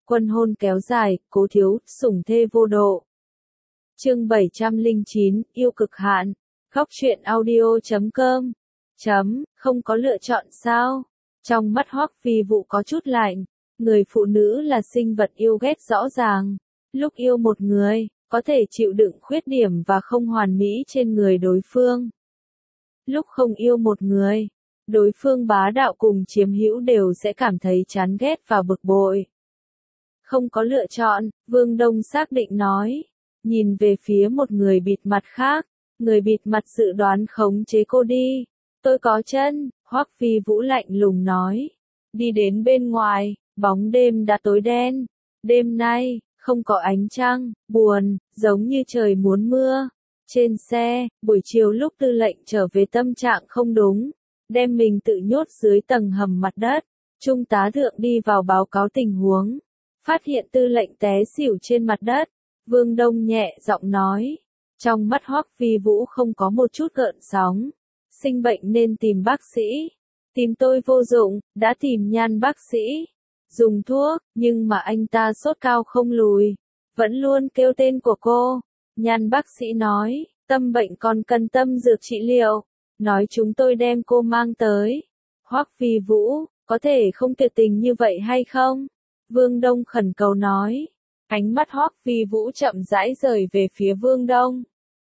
Quân hôn kéo dài, cố thiếu, sủng thê vô độ. Chương 709, yêu cực hạn. Góc truyện audio.com. Không có lựa chọn sao? Trong mắt Hoắc Phi Vũ có chút lạnh. Người phụ nữ là sinh vật yêu ghét rõ ràng. Lúc yêu một người, có thể chịu đựng khuyết điểm và không hoàn mỹ trên người đối phương. Lúc không yêu một người, đối phương bá đạo cùng chiếm hữu đều sẽ cảm thấy chán ghét và bực bội. Không có lựa chọn, Vương Đông xác định nói. Nhìn về phía một người bịt mặt khác, người bịt mặt dự đoán khống chế cô đi. Tôi có chân, Hoắc Phi Vũ lạnh lùng nói. Đi đến bên ngoài, bóng đêm đã tối đen. Đêm nay, không có ánh trăng, buồn, giống như trời muốn mưa. Trên xe, buổi chiều lúc Tư lệnh trở về tâm trạng không đúng, đem mình tự nhốt dưới tầng hầm mặt đất. Trung tá Thượng đi vào báo cáo tình huống, phát hiện Tư lệnh té xỉu trên mặt đất. Vương Đông nhẹ giọng nói, trong mắt Hoắc Phi Vũ không có một chút gợn sóng. Sinh bệnh nên tìm bác sĩ. Tìm tôi vô dụng, đã tìm Nhan bác sĩ. Dùng thuốc, nhưng mà anh ta sốt cao không lùi. Vẫn luôn kêu tên của cô. Nhan bác sĩ nói, tâm bệnh còn cần tâm dược trị liệu. Nói chúng tôi đem cô mang tới. Hoắc Phi Vũ, có thể không tuyệt tình như vậy hay không? Vương Đông khẩn cầu nói. Ánh mắt Hoắc Phi Vũ chậm rãi rời về phía Vương Đông.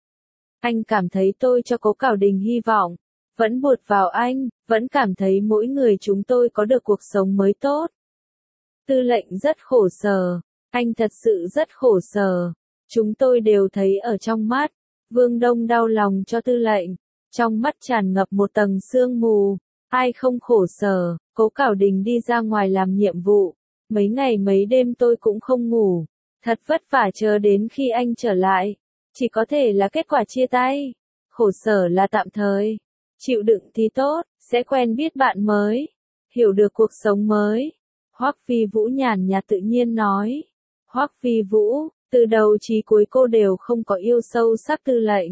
Anh cảm thấy tôi cho Cố Cảo Đình hy vọng. Vẫn buột vào anh, vẫn cảm thấy mỗi người chúng tôi có được cuộc sống mới tốt. Tư lệnh rất khổ sở. Anh thật sự rất khổ sở. Chúng tôi đều thấy ở trong mắt. Vương Đông đau lòng cho Tư lệnh. Trong mắt tràn ngập một tầng sương mù. Ai không khổ sở, Cố Cảo Đình đi ra ngoài làm nhiệm vụ. Mấy ngày mấy đêm tôi cũng không ngủ. Thật vất vả chờ đến khi anh trở lại. Chỉ có thể là kết quả chia tay. Khổ sở là tạm thời. Chịu đựng thì tốt, sẽ quen biết bạn mới. Hiểu được cuộc sống mới. Hoắc Phi Vũ nhàn nhạt tự nhiên nói. Hoắc Phi Vũ, từ đầu chí cuối cô đều không có yêu sâu sắc Tư lệnh.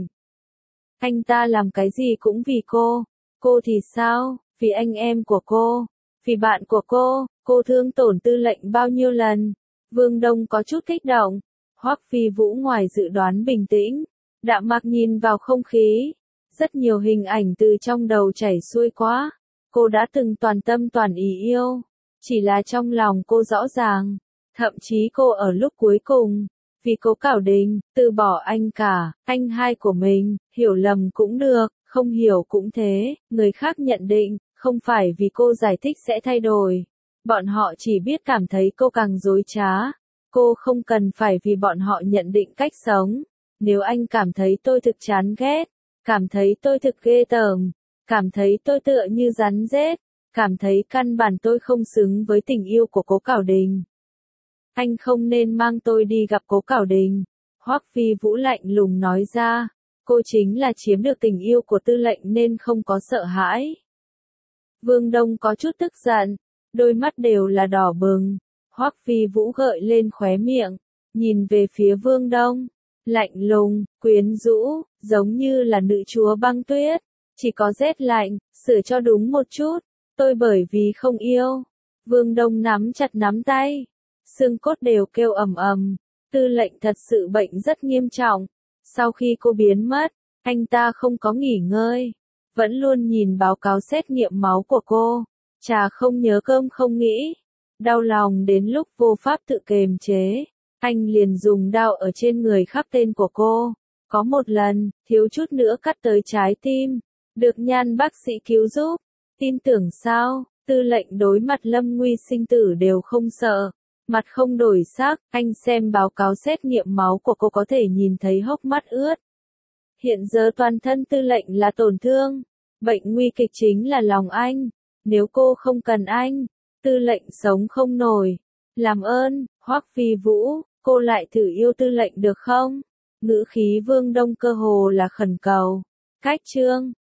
Anh ta làm cái gì cũng vì cô. Cô thì sao? Vì anh em của cô. Vì bạn của cô thương tổn Tư lệnh bao nhiêu lần? Vương Đông có chút kích động. Hoắc Phi Vũ ngoài dự đoán bình tĩnh. Đạm mạc nhìn vào không khí. Rất nhiều hình ảnh từ trong đầu chảy xuôi quá. Cô đã từng toàn tâm toàn ý yêu. Chỉ là trong lòng cô rõ ràng. Thậm chí cô ở lúc cuối cùng. Vì Cố Cảo Đình, từ bỏ anh cả, anh hai của mình, hiểu lầm cũng được, không hiểu cũng thế. Người khác nhận định, không phải vì cô giải thích sẽ thay đổi. Bọn họ chỉ biết cảm thấy cô càng dối trá. Cô không cần phải vì bọn họ nhận định cách sống. Nếu anh cảm thấy tôi thực chán ghét, cảm thấy tôi thực ghê tởm, cảm thấy tôi tựa như rắn rết, cảm thấy căn bản tôi không xứng với tình yêu của Cố Cảo Đình. Anh không nên mang tôi đi gặp Cố Cảo Đình. Hoắc Phi Vũ lạnh lùng nói ra. Cô chính là chiếm được tình yêu của Tư lệnh nên không có sợ hãi. Vương Đông có chút tức giận. Đôi mắt đều là đỏ bừng. Hoắc Phi Vũ gợi lên khóe miệng. Nhìn về phía Vương Đông. Lạnh lùng, quyến rũ, giống như là nữ chúa băng tuyết. Chỉ có rét lạnh, sửa cho đúng một chút. Tôi bởi vì không yêu. Vương Đông nắm chặt nắm tay. Xương cốt đều kêu ầm ầm. Tư lệnh thật sự bệnh rất nghiêm trọng. Sau khi cô biến mất, anh ta không có nghỉ ngơi. Vẫn luôn nhìn báo cáo xét nghiệm máu của cô. Trà không nhớ cơm không nghĩ. Đau lòng đến lúc vô pháp tự kiềm chế. Anh liền dùng dao ở trên người khắc tên của cô. Có một lần, thiếu chút nữa cắt tới trái tim. Được Nhan bác sĩ cứu giúp. Tin tưởng sao? Tư lệnh đối mặt lâm nguy sinh tử đều không sợ. Mặt không đổi sắc, anh xem báo cáo xét nghiệm máu của cô có thể nhìn thấy hốc mắt ướt. Hiện giờ toàn thân Tư lệnh là tổn thương. Bệnh nguy kịch chính là lòng anh. Nếu cô không cần anh, Tư lệnh sống không nổi. Làm ơn, Hoắc Phi Vũ, cô lại thử yêu Tư lệnh được không? Ngữ khí Vương Đông cơ hồ là khẩn cầu. Cách chương